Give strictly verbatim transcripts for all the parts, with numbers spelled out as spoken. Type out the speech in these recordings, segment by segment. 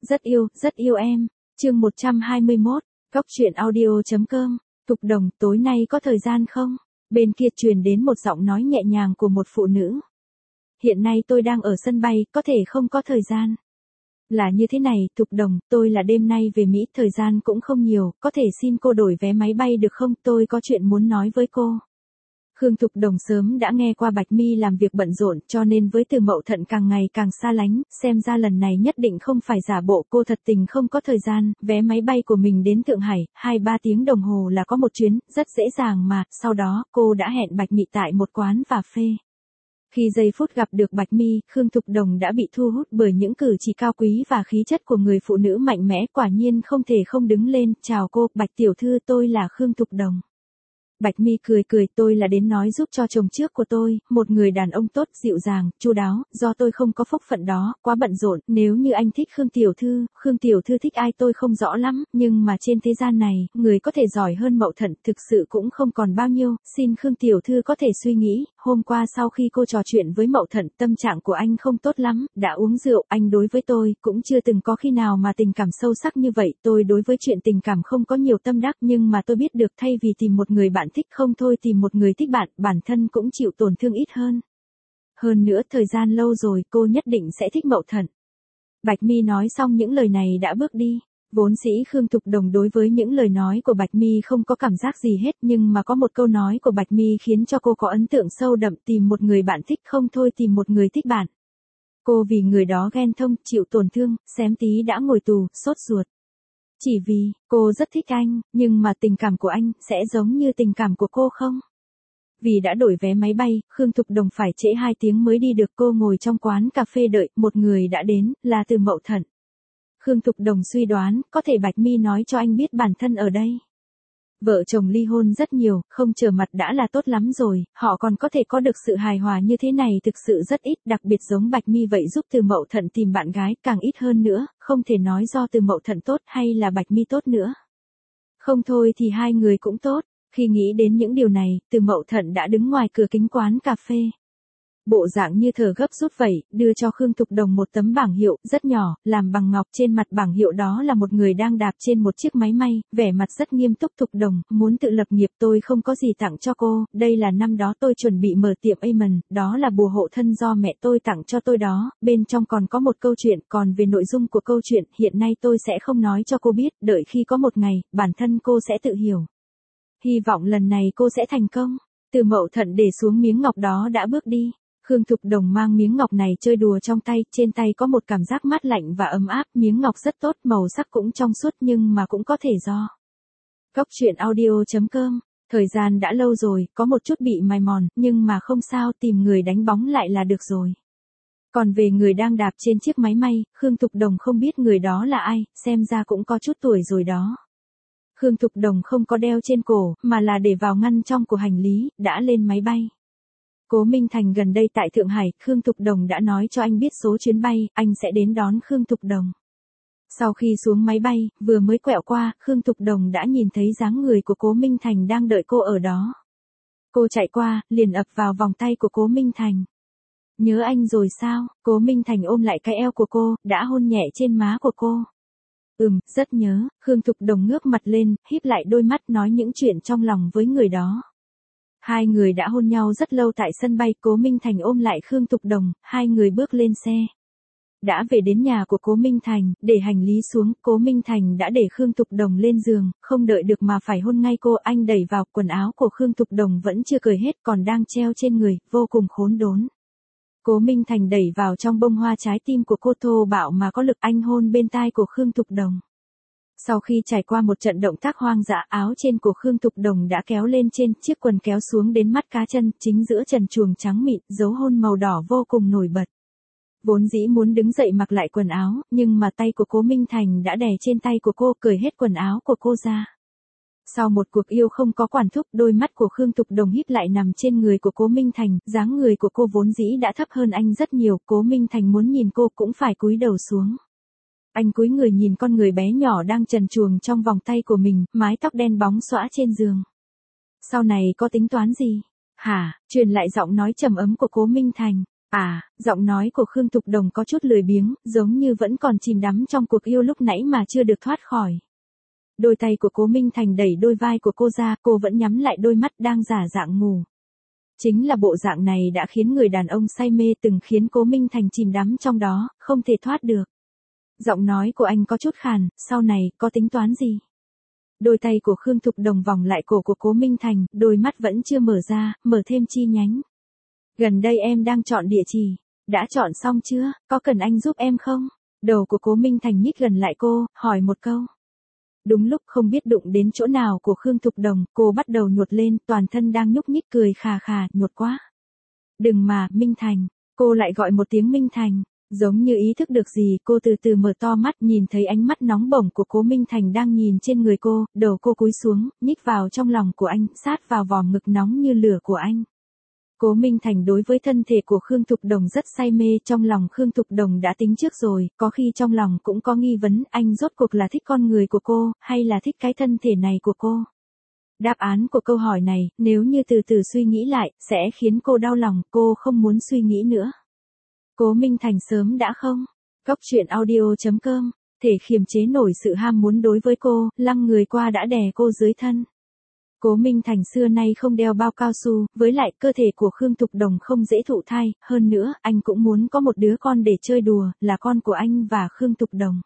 Rất yêu, rất yêu em. Chương một trăm hai mươi mốt, Cóc truyện audio chấm com. Thục Đồng, tối nay có thời gian không? Bên kia truyền đến một giọng nói nhẹ nhàng của một phụ nữ. Hiện nay tôi đang ở sân bay, có thể không có thời gian. Là như thế này, Thục Đồng, tôi là đêm nay về Mỹ, thời gian cũng không nhiều, có thể xin cô đổi vé máy bay được không? Tôi có chuyện muốn nói với cô. Khương Thục Đồng sớm đã nghe qua Bạch Mi làm việc bận rộn, cho nên với Từ Mậu Thận càng ngày càng xa lánh, xem ra lần này nhất định không phải giả bộ, cô thật tình không có thời gian, vé máy bay của mình đến Thượng Hải, hai ba tiếng đồng hồ là có một chuyến, rất dễ dàng mà, sau đó, cô đã hẹn Bạch Mi tại một quán cà phê. Khi giây phút gặp được Bạch Mi, Khương Thục Đồng đã bị thu hút bởi những cử chỉ cao quý và khí chất của người phụ nữ mạnh mẽ, quả nhiên không thể không đứng lên, chào cô, Bạch tiểu thư, tôi là Khương Thục Đồng. Bạch Mi cười cười, tôi là đến nói giúp cho chồng trước của tôi, một người đàn ông tốt, dịu dàng, chu đáo, do tôi không có phúc phận đó, quá bận rộn, nếu như anh thích Khương tiểu thư, Khương tiểu thư thích ai tôi không rõ lắm, nhưng mà trên thế gian này, người có thể giỏi hơn Mậu Thận thực sự cũng không còn bao nhiêu, xin Khương tiểu thư có thể suy nghĩ, hôm qua sau khi cô trò chuyện với Mậu Thận, tâm trạng của anh không tốt lắm, đã uống rượu, anh đối với tôi cũng chưa từng có khi nào mà tình cảm sâu sắc như vậy, tôi đối với chuyện tình cảm không có nhiều tâm đắc, nhưng mà tôi biết được thay vì tìm một người bạn thích không thôi tìm một người thích bạn, bản thân cũng chịu tổn thương ít hơn. Hơn nữa thời gian lâu rồi cô nhất định sẽ thích Mậu Thận. Bạch Mi nói xong những lời này đã bước đi. Vốn dĩ Khương Thục Đồng đối với những lời nói của Bạch Mi không có cảm giác gì hết, nhưng mà có một câu nói của Bạch Mi khiến cho cô có ấn tượng sâu đậm, tìm một người bạn thích không thôi tìm một người thích bạn. Cô vì người đó ghen thông, chịu tổn thương, xém tí đã ngồi tù, sốt ruột. Chỉ vì, cô rất thích anh, nhưng mà tình cảm của anh, sẽ giống như tình cảm của cô không? Vì đã đổi vé máy bay, Khương Thục Đồng phải trễ hai tiếng mới đi được, cô ngồi trong quán cà phê đợi, một người đã đến, là Từ Mậu Thận. Khương Thục Đồng suy đoán, có thể Bạch Mi nói cho anh biết bản thân ở đây. Vợ chồng ly hôn rất nhiều, không trở mặt đã là tốt lắm rồi, họ còn có thể có được sự hài hòa như thế này thực sự rất ít, đặc biệt giống Bạch Mi vậy giúp Từ Mậu Thận tìm bạn gái, càng ít hơn nữa, không thể nói do Từ Mậu Thận tốt hay là Bạch Mi tốt nữa. Không thôi thì hai người cũng tốt, khi nghĩ đến những điều này, Từ Mậu Thận đã đứng ngoài cửa kính quán cà phê. Bộ dạng như thở gấp rút vậy, đưa cho Khương Thục Đồng một tấm bảng hiệu, rất nhỏ, làm bằng ngọc, trên mặt bảng hiệu đó là một người đang đạp trên một chiếc máy may, vẻ mặt rất nghiêm túc. Thục Đồng, muốn tự lập nghiệp tôi không có gì tặng cho cô, đây là năm đó tôi chuẩn bị mở tiệm Amen, đó là bùa hộ thân do mẹ tôi tặng cho tôi đó, bên trong còn có một câu chuyện, còn về nội dung của câu chuyện, hiện nay tôi sẽ không nói cho cô biết, đợi khi có một ngày, bản thân cô sẽ tự hiểu. Hy vọng lần này cô sẽ thành công. Từ Mậu Thận để xuống miếng ngọc đó đã bước đi. Khương Thục Đồng mang miếng ngọc này chơi đùa trong tay, trên tay có một cảm giác mát lạnh và ấm áp, miếng ngọc rất tốt, màu sắc cũng trong suốt nhưng mà cũng có thể do. Cóc truyện audio chấm com, thời gian đã lâu rồi, có một chút bị mài mòn, nhưng mà không sao, tìm người đánh bóng lại là được rồi. Còn về người đang đạp trên chiếc máy may, Khương Thục Đồng không biết người đó là ai, xem ra cũng có chút tuổi rồi đó. Khương Thục Đồng không có đeo trên cổ, mà là để vào ngăn trong của hành lý, đã lên máy bay. Cố Minh Thành gần đây tại Thượng Hải, Khương Thục Đồng đã nói cho anh biết số chuyến bay, anh sẽ đến đón Khương Thục Đồng. Sau khi xuống máy bay, vừa mới quẹo qua, Khương Thục Đồng đã nhìn thấy dáng người của Cố Minh Thành đang đợi cô ở đó. Cô chạy qua, liền ập vào vòng tay của Cố Minh Thành. Nhớ anh rồi sao? Cố Minh Thành ôm lại cái eo của cô, đã hôn nhẹ trên má của cô. Ừm, rất nhớ, Khương Thục Đồng ngước mặt lên, híp lại đôi mắt nói những chuyện trong lòng với người đó. Hai người đã hôn nhau rất lâu tại sân bay, Cố Minh Thành ôm lại Khương Thục Đồng, hai người bước lên xe. Đã về đến nhà của Cố Minh Thành, để hành lý xuống, Cố Minh Thành đã để Khương Thục Đồng lên giường, không đợi được mà phải hôn ngay cô, anh đẩy vào, quần áo của Khương Thục Đồng vẫn chưa cởi hết, còn đang treo trên người, vô cùng khốn đốn. Cố Minh Thành đẩy vào trong bông hoa trái tim của cô, thô bạo mà có lực, anh hôn bên tai của Khương Thục Đồng. Sau khi trải qua một trận động tác hoang dã, áo trên của Khương Thục Đồng đã kéo lên trên, chiếc quần kéo xuống đến mắt cá chân, chính giữa trần truồng trắng mịn, dấu hôn màu đỏ vô cùng nổi bật. Vốn dĩ muốn đứng dậy mặc lại quần áo, nhưng mà tay của Cố Minh Thành đã đè trên tay của cô, cởi hết quần áo của cô ra. Sau một cuộc yêu không có quản thúc, đôi mắt của Khương Thục Đồng híp lại nằm trên người của Cố Minh Thành, dáng người của cô vốn dĩ đã thấp hơn anh rất nhiều, Cố Minh Thành muốn nhìn cô cũng phải cúi đầu xuống. Anh cúi người nhìn con người bé nhỏ đang trần truồng trong vòng tay của mình, mái tóc đen bóng xõa trên giường. Sau này có tính toán gì? Hả? Truyền lại giọng nói trầm ấm của Cố Minh Thành. À, giọng nói của Khương Thục Đồng có chút lười biếng, giống như vẫn còn chìm đắm trong cuộc yêu lúc nãy mà chưa được thoát khỏi. Đôi tay của Cố Minh Thành đẩy đôi vai của cô ra, cô vẫn nhắm lại đôi mắt đang giả dạng ngủ. Chính là bộ dạng này đã khiến người đàn ông say mê, từng khiến Cố Minh Thành chìm đắm trong đó, không thể thoát được. Giọng nói của anh có chút khàn, sau này, có tính toán gì? Đôi tay của Khương Thục Đồng vòng lại cổ của Cố Minh Thành, đôi mắt vẫn chưa mở ra, mở thêm chi nhánh. Gần đây em đang chọn địa chỉ. Đã chọn xong chưa, có cần anh giúp em không? Đầu của Cố Minh Thành nhích gần lại cô, hỏi một câu. Đúng lúc không biết đụng đến chỗ nào của Khương Thục Đồng, cô bắt đầu nhột lên, toàn thân đang nhúc nhích cười khà khà, nhột quá. Đừng mà, Minh Thành. Cô lại gọi một tiếng Minh Thành. Giống như ý thức được gì, cô từ từ mở to mắt, nhìn thấy ánh mắt nóng bỏng của Cố Minh Thành đang nhìn trên người cô, đầu cô cúi xuống, nhích vào trong lòng của anh, sát vào vòm ngực nóng như lửa của anh. Cố Minh Thành đối với thân thể của Khương Thục Đồng rất say mê, trong lòng Khương Thục Đồng đã tính trước rồi, có khi trong lòng cũng có nghi vấn, anh rốt cuộc là thích con người của cô, hay là thích cái thân thể này của cô. Đáp án của câu hỏi này, nếu như từ từ suy nghĩ lại, sẽ khiến cô đau lòng, cô không muốn suy nghĩ nữa. Cố Minh Thành sớm đã không. Cóc truyện audio chấm com, thể kiềm chế nổi sự ham muốn đối với cô, lăng người qua đã đè cô dưới thân. Cố Minh Thành xưa nay không đeo bao cao su, với lại cơ thể của Khương Thục Đồng không dễ thụ thai, hơn nữa, anh cũng muốn có một đứa con để chơi đùa, là con của anh và Khương Thục Đồng.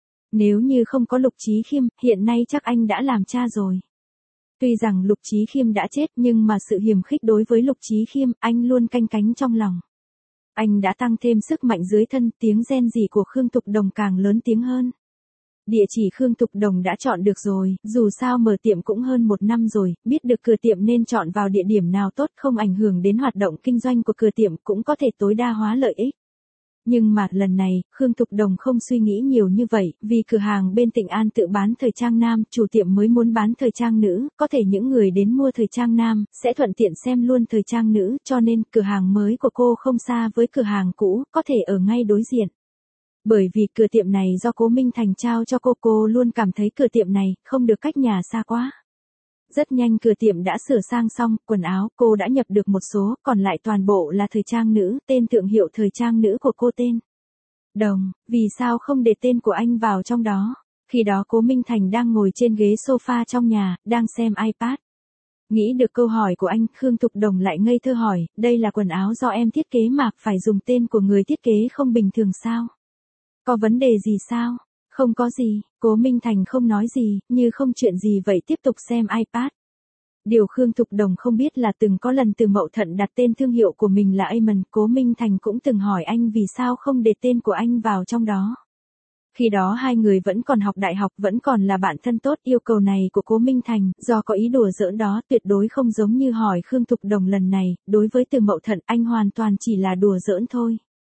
Nếu như không có Lục Chí Khiêm, hiện nay chắc anh đã làm cha rồi. Tuy rằng Lục Chí Khiêm đã chết nhưng mà sự hiềm khích đối với Lục Chí Khiêm, anh luôn canh cánh trong lòng. Anh đã tăng thêm sức mạnh dưới thân, tiếng rên rỉ của Khương Thục Đồng càng lớn tiếng hơn. Địa chỉ Khương Thục Đồng đã chọn được rồi, dù sao mở tiệm cũng hơn một năm rồi, biết được cửa tiệm nên chọn vào địa điểm nào tốt, không ảnh hưởng đến hoạt động kinh doanh của cửa tiệm, cũng có thể tối đa hóa lợi ích. Nhưng mà lần này, Khương Thục Đồng không suy nghĩ nhiều như vậy, vì cửa hàng bên Tịnh An tự bán thời trang nam, chủ tiệm mới muốn bán thời trang nữ, có thể những người đến mua thời trang nam, sẽ thuận tiện xem luôn thời trang nữ, cho nên cửa hàng mới của cô không xa với cửa hàng cũ, có thể ở ngay đối diện. Bởi vì cửa tiệm này do Cố Minh Thành trao cho cô, cô luôn cảm thấy cửa tiệm này không được cách nhà xa quá. Rất nhanh cửa tiệm đã sửa sang xong, quần áo cô đã nhập được một số, còn lại toàn bộ là thời trang nữ, tên thương hiệu thời trang nữ của cô tên Đồng, vì sao không để tên của anh vào trong đó? Khi đó Cố Minh Thành đang ngồi trên ghế sofa trong nhà, đang xem iPad. Nghĩ được câu hỏi của anh, Khương Thục Đồng lại ngây thơ hỏi, đây là quần áo do em thiết kế mà, phải dùng tên của người thiết kế không bình thường sao? Có vấn đề gì sao? Không có gì, Cố Minh Thành không nói gì, như không chuyện gì vậy tiếp tục xem iPad. Điều Khương Thục Đồng không biết là từng có lần Từ Mậu Thận đặt tên thương hiệu của mình là Amon, Cố Minh Thành cũng từng hỏi anh vì sao không để tên của anh vào trong đó. Khi đó hai người vẫn còn học đại học, vẫn còn là bạn thân tốt, yêu cầu này của Cố Minh Thành, do có ý đùa giỡn đó, tuyệt đối không giống như hỏi Khương Thục Đồng lần này, đối với Từ Mậu Thận anh hoàn toàn chỉ là đùa giỡn thôi.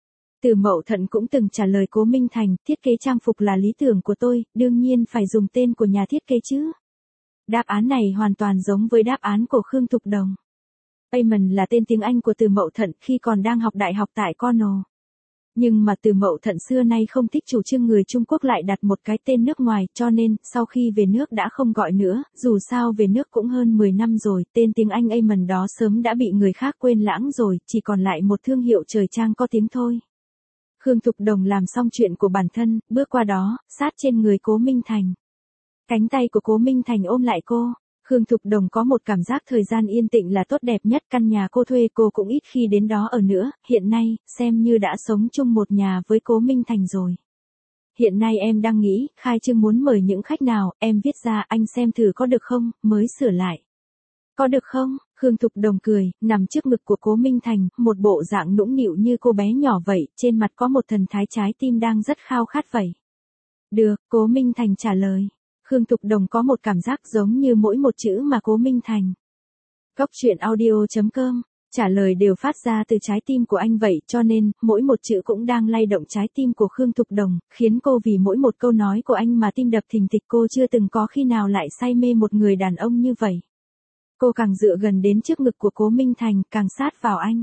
Từ Mậu Thận cũng từng trả lời Cố Minh Thành, thiết kế trang phục là lý tưởng của tôi, đương nhiên phải dùng tên của nhà thiết kế chứ. Đáp án này hoàn toàn giống với đáp án của Khương Thục Đồng. Amon là tên tiếng Anh của Từ Mậu Thận khi còn đang học đại học tại Cornell. Nhưng mà Từ Mậu Thận xưa nay không thích chủ trương người Trung Quốc lại đặt một cái tên nước ngoài, cho nên, sau khi về nước đã không gọi nữa, dù sao về nước cũng hơn mười năm rồi, tên tiếng Anh Amon đó sớm đã bị người khác quên lãng rồi, chỉ còn lại một thương hiệu thời trang có tiếng thôi. Khương Thục Đồng làm xong chuyện của bản thân, bước qua đó, sát trên người Cố Minh Thành. Cánh tay của Cố Minh Thành ôm lại cô. Khương Thục Đồng có một cảm giác thời gian yên tĩnh là tốt đẹp nhất, căn nhà cô thuê cô cũng ít khi đến đó ở nữa, hiện nay, xem như đã sống chung một nhà với Cố Minh Thành rồi. Hiện nay em đang nghĩ, khai trương muốn mời những khách nào, em viết ra, anh xem thử có được không, mới sửa lại. Có được không? Khương Thục Đồng cười, nằm trước ngực của Cố Minh Thành, một bộ dạng nũng nịu như cô bé nhỏ vậy, trên mặt có một thần thái trái tim đang rất khao khát vậy. Được, Cố Minh Thành trả lời. Khương Thục Đồng có một cảm giác giống như mỗi một chữ mà Cố Minh Thành. Cóc truyện audio chấm com, trả lời đều phát ra từ trái tim của anh vậy, cho nên, mỗi một chữ cũng đang lay động trái tim của Khương Thục Đồng, khiến cô vì mỗi một câu nói của anh mà tim đập thình thịch, cô chưa từng có khi nào lại say mê một người đàn ông như vậy. Cô càng dựa gần đến trước ngực của Cố Minh Thành, càng sát vào anh.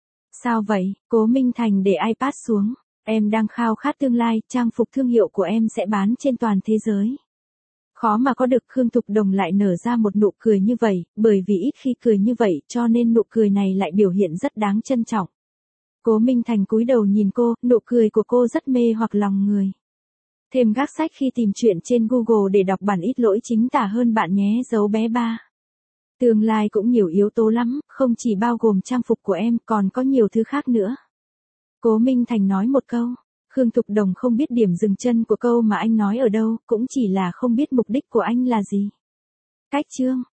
Sao vậy? Cố Minh Thành để iPad xuống. Em đang khao khát tương lai, trang phục thương hiệu của em sẽ bán trên toàn thế giới. Khó mà có được. Khương Thục Đồng lại nở ra một nụ cười như vậy, bởi vì ít khi cười như vậy cho nên nụ cười này lại biểu hiện rất đáng trân trọng. Cố Minh Thành cúi đầu nhìn cô, nụ cười của cô rất mê hoặc lòng người. Thêm gác sách khi tìm chuyện trên Google để đọc bản ít lỗi chính tả hơn bạn nhé dấu bé ba. Tương lai cũng nhiều yếu tố lắm, không chỉ bao gồm trang phục của em, còn có nhiều thứ khác nữa. Cố Minh Thành nói một câu. Khương Thục Đồng không biết điểm dừng chân của câu mà anh nói ở đâu, cũng chỉ là không biết mục đích của anh là gì. Cách chương